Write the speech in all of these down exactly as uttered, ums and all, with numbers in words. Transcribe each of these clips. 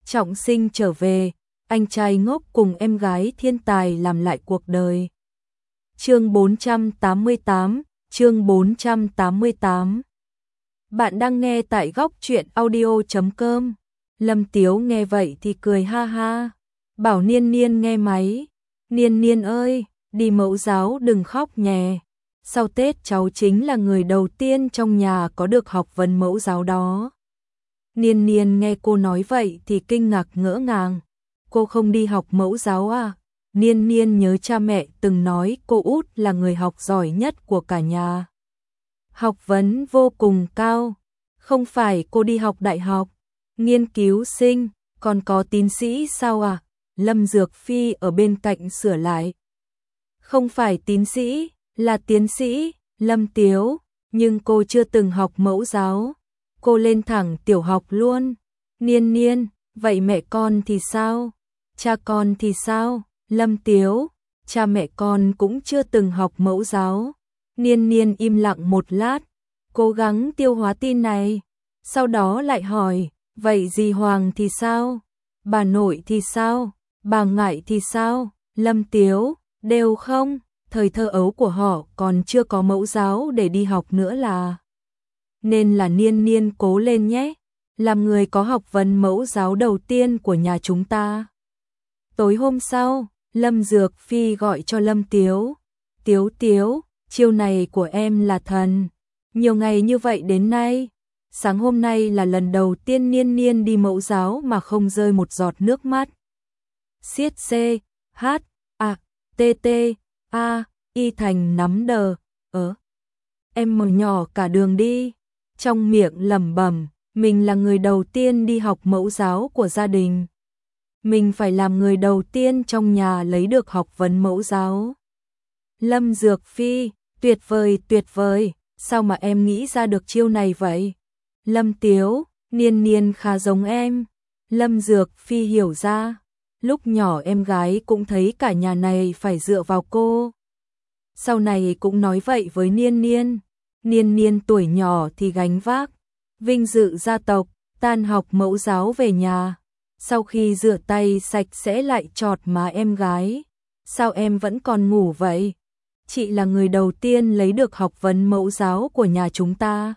trọng sinh trở về, anh trai ngốc cùng em gái thiên tài làm lại cuộc đời. Chương bốn trăm tám mươi tám, chương bốn trăm tám mươi tám. Bạn đang nghe tại góc truyện audio chấm com. Lâm Tiếu nghe vậy thì cười ha ha, bảo Niên Niên nghe máy. Niên Niên ơi, đi mẫu giáo đừng khóc nhè. Sau Tết cháu chính là người đầu tiên trong nhà có được học vấn mẫu giáo đó. Niên Niên nghe cô nói vậy thì kinh ngạc ngỡ ngàng. Cô không đi học mẫu giáo à? Niên Niên nhớ cha mẹ từng nói cô út là người học giỏi nhất của cả nhà. Học vấn vô cùng cao. Không phải cô đi học đại học, nghiên cứu sinh, còn có tín sĩ sao à? Lâm Dược Phi ở bên cạnh sửa lại. Không phải tín sĩ, là tiến sĩ, Lâm Tiếu, nhưng cô chưa từng học mẫu giáo. Cô lên thẳng tiểu học luôn. Niên Niên, vậy mẹ con thì sao? Cha con thì sao? Lâm Tiếu, cha mẹ con cũng chưa từng học mẫu giáo. Niên Niên im lặng một lát, cố gắng tiêu hóa tin này. Sau đó lại hỏi, vậy dì Hoàng thì sao? Bà nội thì sao? Bà Ngải thì sao? Lâm Tiếu, đều không, thời thơ ấu của họ còn chưa có mẫu giáo để đi học nữa là. Nên là Niên Niên cố lên nhé, làm người có học vấn mẫu giáo đầu tiên của nhà chúng ta. Tối hôm sau, Lâm Dược Phi gọi cho Lâm Tiếu. Tiếu Tiếu, chiêu này của em là thần. Nhiều ngày như vậy đến nay, sáng hôm nay là lần đầu tiên Niên Niên đi mẫu giáo mà không rơi một giọt nước mắt. Siết C, H, A, T, T, A, Y thành nắm đờ, ớ. Em mở nhỏ cả đường đi. Trong miệng lẩm bẩm, mình là người đầu tiên đi học mẫu giáo của gia đình. Mình phải làm người đầu tiên trong nhà lấy được học vấn mẫu giáo. Lâm Dược Phi, tuyệt vời tuyệt vời, sao mà em nghĩ ra được chiêu này vậy? Lâm Tiếu, Niên Niên khá giống em. Lâm Dược Phi hiểu ra, lúc nhỏ em gái cũng thấy cả nhà này phải dựa vào cô. Sau này cũng nói vậy với Niên Niên. Niên Niên tuổi nhỏ thì gánh vác vinh dự gia tộc, tan học mẫu giáo về nhà. Sau khi rửa tay sạch sẽ lại chọt má em gái. Sao em vẫn còn ngủ vậy? Chị là người đầu tiên lấy được học vấn mẫu giáo của nhà chúng ta.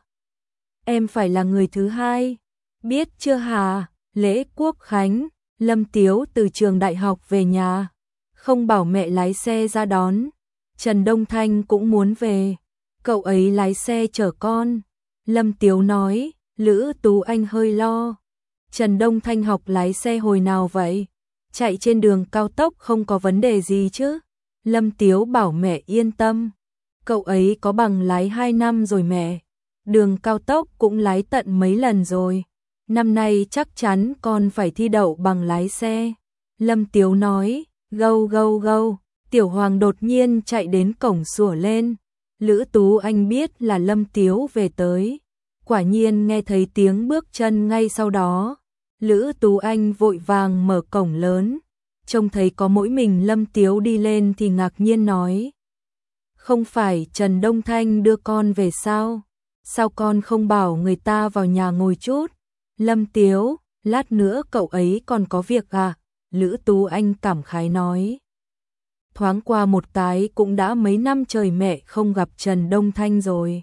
Em phải là người thứ hai. Biết chưa hả? Lễ Quốc Khánh, Lâm Tiếu từ trường đại học về nhà. Không bảo mẹ lái xe ra đón. Trần Đông Thanh cũng muốn về. Cậu ấy lái xe chở con. Lâm Tiếu nói, Lữ Tú Anh hơi lo. Trần Đông Thanh học lái xe hồi nào vậy? Chạy trên đường cao tốc không có vấn đề gì chứ? Lâm Tiếu bảo mẹ yên tâm. Cậu ấy có bằng lái hai năm rồi mẹ. Đường cao tốc cũng lái tận mấy lần rồi. Năm nay chắc chắn con phải thi đậu bằng lái xe. Lâm Tiếu nói, gâu gâu gâu. Tiểu Hoàng đột nhiên chạy đến cổng sủa lên. Lữ Tú Anh biết là Lâm Tiếu về tới. Quả nhiên nghe thấy tiếng bước chân ngay sau đó. Lữ Tú Anh vội vàng mở cổng lớn. Trông thấy có mỗi mình Lâm Tiếu đi lên thì ngạc nhiên nói. Không phải Trần Đông Thanh đưa con về sao? Sao con không bảo người ta vào nhà ngồi chút? Lâm Tiếu, lát nữa cậu ấy còn có việc à? Lữ Tú Anh cảm khái nói. Thoáng qua một cái cũng đã mấy năm trời mẹ không gặp Trần Đông Thanh rồi.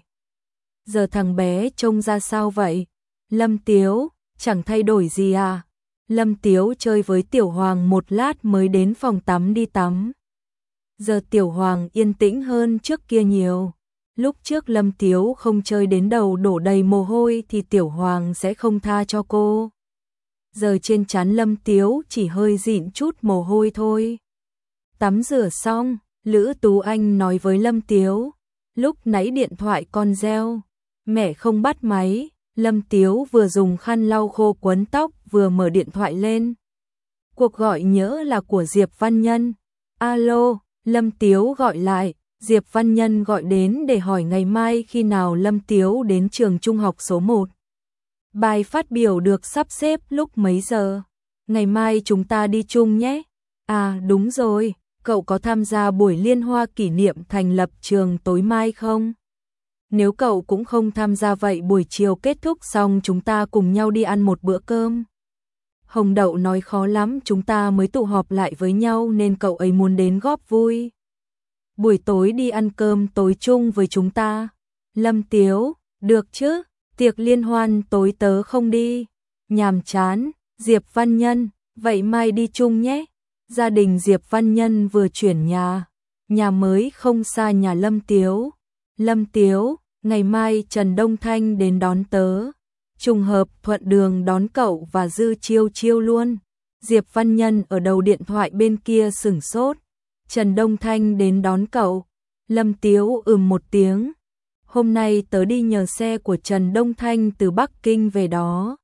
Giờ thằng bé trông ra sao vậy? Lâm Tiếu, chẳng thay đổi gì à? Lâm Tiếu chơi với Tiểu Hoàng một lát mới đến phòng tắm đi tắm. Giờ Tiểu Hoàng yên tĩnh hơn trước kia nhiều. Lúc trước Lâm Tiếu không chơi đến đầu đổ đầy mồ hôi thì Tiểu Hoàng sẽ không tha cho cô. Giờ trên trán Lâm Tiếu chỉ hơi dịn chút mồ hôi thôi. Tắm rửa xong, Lữ Tú Anh nói với Lâm Tiếu. Lúc nãy điện thoại con reo, mẹ không bắt máy. Lâm Tiếu vừa dùng khăn lau khô quấn tóc vừa mở điện thoại lên. Cuộc gọi nhỡ là của Diệp Văn Nhân. Alo, Lâm Tiếu gọi lại. Diệp Văn Nhân gọi đến để hỏi ngày mai khi nào Lâm Tiếu đến trường trung học số một. Bài phát biểu được sắp xếp lúc mấy giờ? Ngày mai chúng ta đi chung nhé. À đúng rồi, cậu có tham gia buổi liên hoan kỷ niệm thành lập trường tối mai không? Nếu cậu cũng không tham gia vậy buổi chiều kết thúc xong chúng ta cùng nhau đi ăn một bữa cơm. Hồng Đậu nói khó lắm chúng ta mới tụ họp lại với nhau nên cậu ấy muốn đến góp vui. Buổi tối đi ăn cơm tối chung với chúng ta. Lâm Tiếu, được chứ, tiệc liên hoan tối tớ không đi. Nhàm chán, Diệp Văn Nhân, vậy mai đi chung nhé. Gia đình Diệp Văn Nhân vừa chuyển nhà, nhà mới không xa nhà Lâm Tiếu. Lâm Tiếu, ngày mai Trần Đông Thanh đến đón tớ. Trùng hợp thuận đường đón cậu và Dư Chiêu Chiêu luôn. Diệp Văn Nhân ở đầu điện thoại bên kia sửng sốt. Trần Đông Thanh đến đón cậu. Lâm Tiếu ừm một tiếng. Hôm nay tớ đi nhờ xe của Trần Đông Thanh từ Bắc Kinh về đó.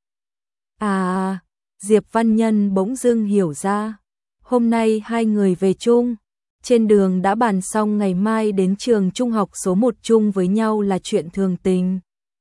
À, Diệp Văn Nhân bỗng dưng hiểu ra. Hôm nay hai người về chung. Trên đường đã bàn xong ngày mai đến trường trung học số một chung với nhau là chuyện thường tình.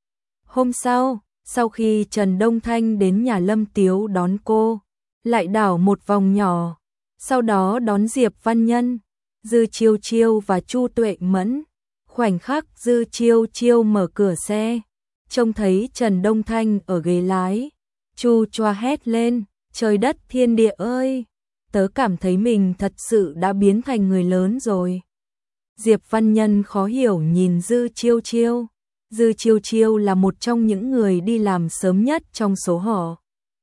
Hôm sau, sau khi Trần Đông Thanh đến nhà Lâm Tiếu đón cô, lại đảo một vòng nhỏ, sau đó đón Diệp Văn Nhân, Dư Chiêu Chiêu và Chu Tuệ Mẫn. Khoảnh khắc Dư Chiêu Chiêu mở cửa xe, trông thấy Trần Đông Thanh ở ghế lái, Chu choa hét lên, trời đất thiên địa ơi, tớ cảm thấy mình thật sự đã biến thành người lớn rồi. Diệp Văn Nhân khó hiểu nhìn Dư Chiêu Chiêu. Dư Chiêu Chiêu là một trong những người đi làm sớm nhất trong số họ.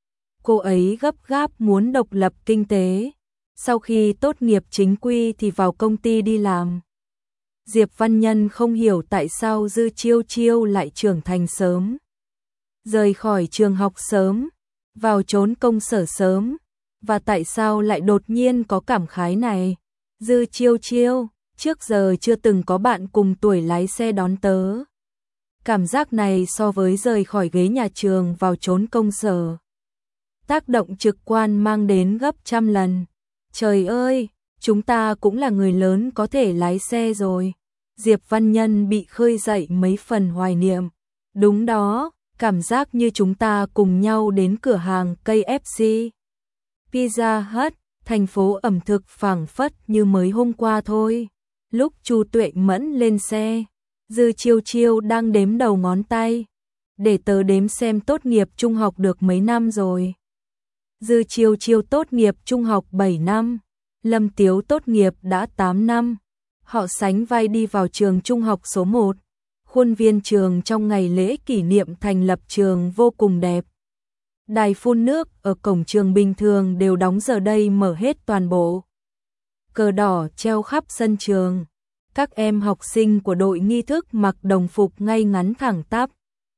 Cô ấy gấp gáp muốn độc lập kinh tế. Sau khi tốt nghiệp chính quy thì vào công ty đi làm. Diệp Văn Nhân không hiểu tại sao Dư Chiêu Chiêu lại trưởng thành sớm. Rời khỏi trường học sớm, vào trốn công sở sớm. Và tại sao lại đột nhiên có cảm khái này? Dư Chiêu Chiêu, trước giờ chưa từng có bạn cùng tuổi lái xe đón tớ. Cảm giác này so với rời khỏi ghế nhà trường vào trốn công sở, tác động trực quan mang đến gấp trăm lần. Trời ơi, chúng ta cũng là người lớn có thể lái xe rồi. Diệp Văn Nhân bị khơi dậy mấy phần hoài niệm. Đúng đó, cảm giác như chúng ta cùng nhau đến cửa hàng ca ép xê, Pizza Hut, thành phố ẩm thực phảng phất như mới hôm qua thôi. Lúc Chu Tuệ Mẫn lên xe, Dư Chiêu Chiêu đang đếm đầu ngón tay. Để tớ đếm xem tốt nghiệp trung học được mấy năm rồi. Dư Chiêu Chiêu tốt nghiệp trung học bảy năm, Lâm Tiếu tốt nghiệp đã tám năm. Họ sánh vai đi vào trường trung học số một. Khuôn viên trường trong ngày lễ kỷ niệm thành lập trường vô cùng đẹp. Đài phun nước ở cổng trường bình thường đều đóng, giờ đây mở hết toàn bộ. Cờ đỏ treo khắp sân trường. Các em học sinh của đội nghi thức mặc đồng phục ngay ngắn thẳng tắp,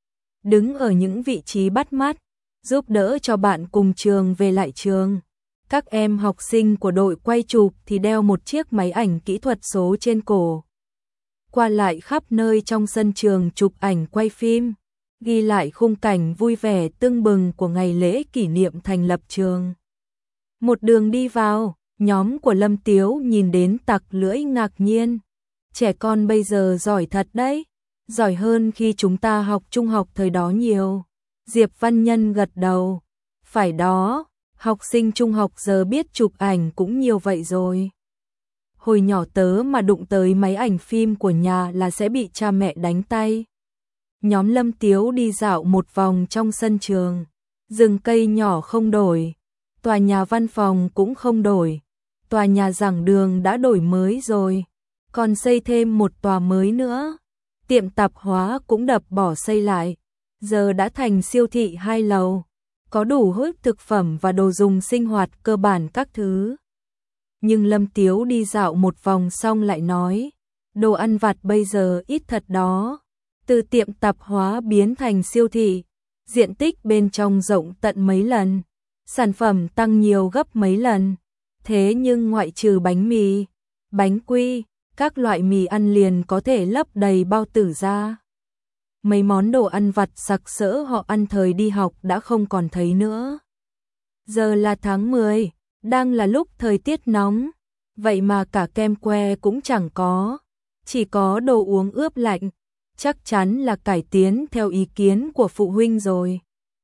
đứng ở những vị trí bắt mắt, giúp đỡ cho bạn cùng trường về lại trường. Các em học sinh của đội quay chụp thì đeo một chiếc máy ảnh kỹ thuật số trên cổ. Qua lại khắp nơi trong sân trường chụp ảnh quay phim, ghi lại khung cảnh vui vẻ tưng bừng của ngày lễ kỷ niệm thành lập trường. Một đường đi vào, nhóm của Lâm Tiếu nhìn đến tặc lưỡi ngạc nhiên. Trẻ con bây giờ giỏi thật đấy, giỏi hơn khi chúng ta học trung học thời đó nhiều. Diệp Văn Nhân gật đầu. Phải đó, học sinh trung học giờ biết chụp ảnh cũng nhiều vậy rồi. Hồi nhỏ tớ mà đụng tới máy ảnh phim của nhà là sẽ bị cha mẹ đánh tay. Nhóm Lâm Tiếu đi dạo một vòng trong sân trường. Rừng cây nhỏ không đổi, tòa nhà văn phòng cũng không đổi. Tòa nhà giảng đường đã đổi mới rồi, còn xây thêm một tòa mới nữa. Tiệm tạp hóa cũng đập bỏ xây lại, giờ đã thành siêu thị hai lầu, có đủ hết thực phẩm và đồ dùng sinh hoạt cơ bản các thứ. Nhưng Lâm Tiếu đi dạo một vòng xong lại nói, đồ ăn vặt bây giờ ít thật đó. Từ tiệm tạp hóa biến thành siêu thị, diện tích bên trong rộng tận mấy lần, sản phẩm tăng nhiều gấp mấy lần. Thế nhưng ngoại trừ bánh mì, bánh quy, các loại mì ăn liền có thể lấp đầy bao tử ra, mấy món đồ ăn vặt sặc sỡ họ ăn thời đi học đã không còn thấy nữa. Giờ là tháng mười, đang là lúc thời tiết nóng, vậy mà cả kem que cũng chẳng có, chỉ có đồ uống ướp lạnh, chắc chắn là cải tiến theo ý kiến của phụ huynh rồi.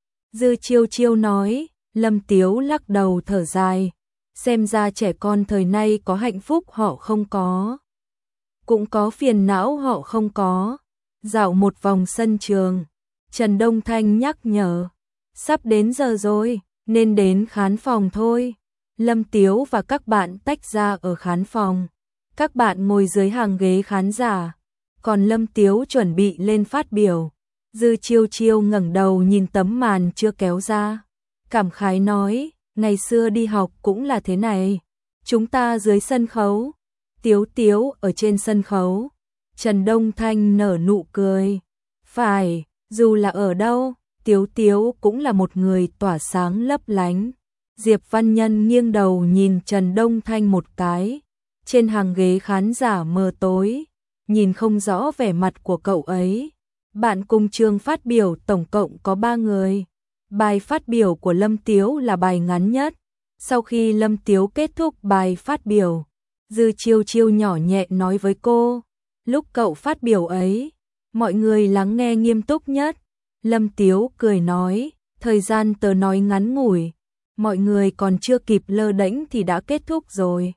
Dư Chiêu Chiêu nói. Lâm Tiếu lắc đầu thở dài, xem ra trẻ con thời nay có hạnh phúc họ không có, cũng có phiền não họ không có. Dạo một vòng sân trường, Trần Đông Thanh nhắc nhở, sắp đến giờ rồi, nên đến khán phòng thôi. Lâm Tiếu và các bạn tách ra ở khán phòng. Các bạn ngồi dưới hàng ghế khán giả, còn Lâm Tiếu chuẩn bị lên phát biểu. Dư Chiêu Chiêu ngẩng đầu nhìn tấm màn chưa kéo ra, cảm khái nói, ngày xưa đi học cũng là thế này. Chúng ta dưới sân khấu, Tiếu Tiếu ở trên sân khấu. Trần Đông Thanh nở nụ cười. Phải, dù là ở đâu, Tiếu Tiếu cũng là một người tỏa sáng lấp lánh. Diệp Văn Nhân nghiêng đầu nhìn Trần Đông Thanh một cái. Trên hàng ghế khán giả mờ tối, nhìn không rõ vẻ mặt của cậu ấy. Bạn cùng trường phát biểu tổng cộng có ba người. Bài phát biểu của Lâm Tiếu là bài ngắn nhất. Sau khi Lâm Tiếu kết thúc bài phát biểu, Dư Chiêu Chiêu nhỏ nhẹ nói với cô, lúc cậu phát biểu ấy, mọi người lắng nghe nghiêm túc nhất. Lâm Tiếu cười nói, thời gian tớ nói ngắn ngủi, mọi người còn chưa kịp lơ đễnh thì đã kết thúc rồi.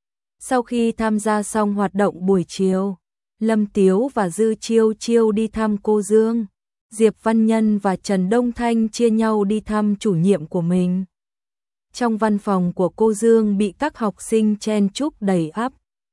Sau khi tham gia xong hoạt động buổi chiều, Lâm Tiếu và Dư Chiêu Chiêu đi thăm cô Dương. Diệp Văn Nhân và Trần Đông Thanh chia nhau đi thăm chủ nhiệm của mình. Trong văn phòng của cô Dương bị các học sinh chen chúc đầy ắp.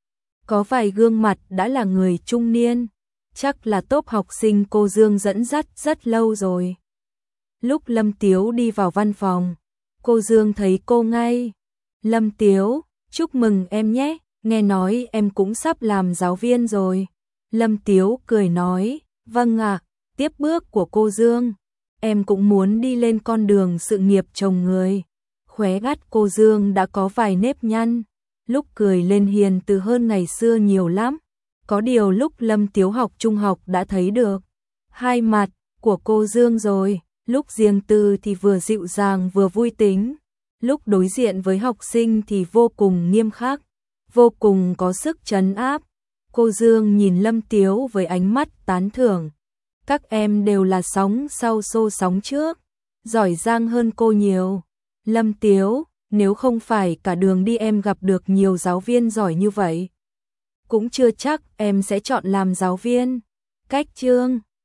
Có vài gương mặt đã là người trung niên, chắc là tốp học sinh cô Dương dẫn dắt rất lâu rồi. Lúc Lâm Tiếu đi vào văn phòng, cô Dương thấy cô ngay. Lâm Tiếu, chúc mừng em nhé, nghe nói em cũng sắp làm giáo viên rồi. Lâm Tiếu cười nói, vâng ạ, tiếp bước của cô Dương, em cũng muốn đi lên con đường sự nghiệp chồng người. Khóe mắt cô Dương đã có vài nếp nhăn, lúc cười lên hiền từ hơn ngày xưa nhiều lắm. Có điều lúc Lâm Tiếu học trung học đã thấy được hai mặt của cô Dương rồi, lúc riêng tư thì vừa dịu dàng vừa vui tính, lúc đối diện với học sinh thì vô cùng nghiêm khắc, vô cùng có sức trấn áp. Cô Dương nhìn Lâm Tiếu với ánh mắt tán thưởng. Các em đều là sóng sau xô sóng trước, giỏi giang hơn cô nhiều. Lâm Tiếu, nếu không phải cả đường đi em gặp được nhiều giáo viên giỏi như vậy, cũng chưa chắc em sẽ chọn làm giáo viên. Cách chương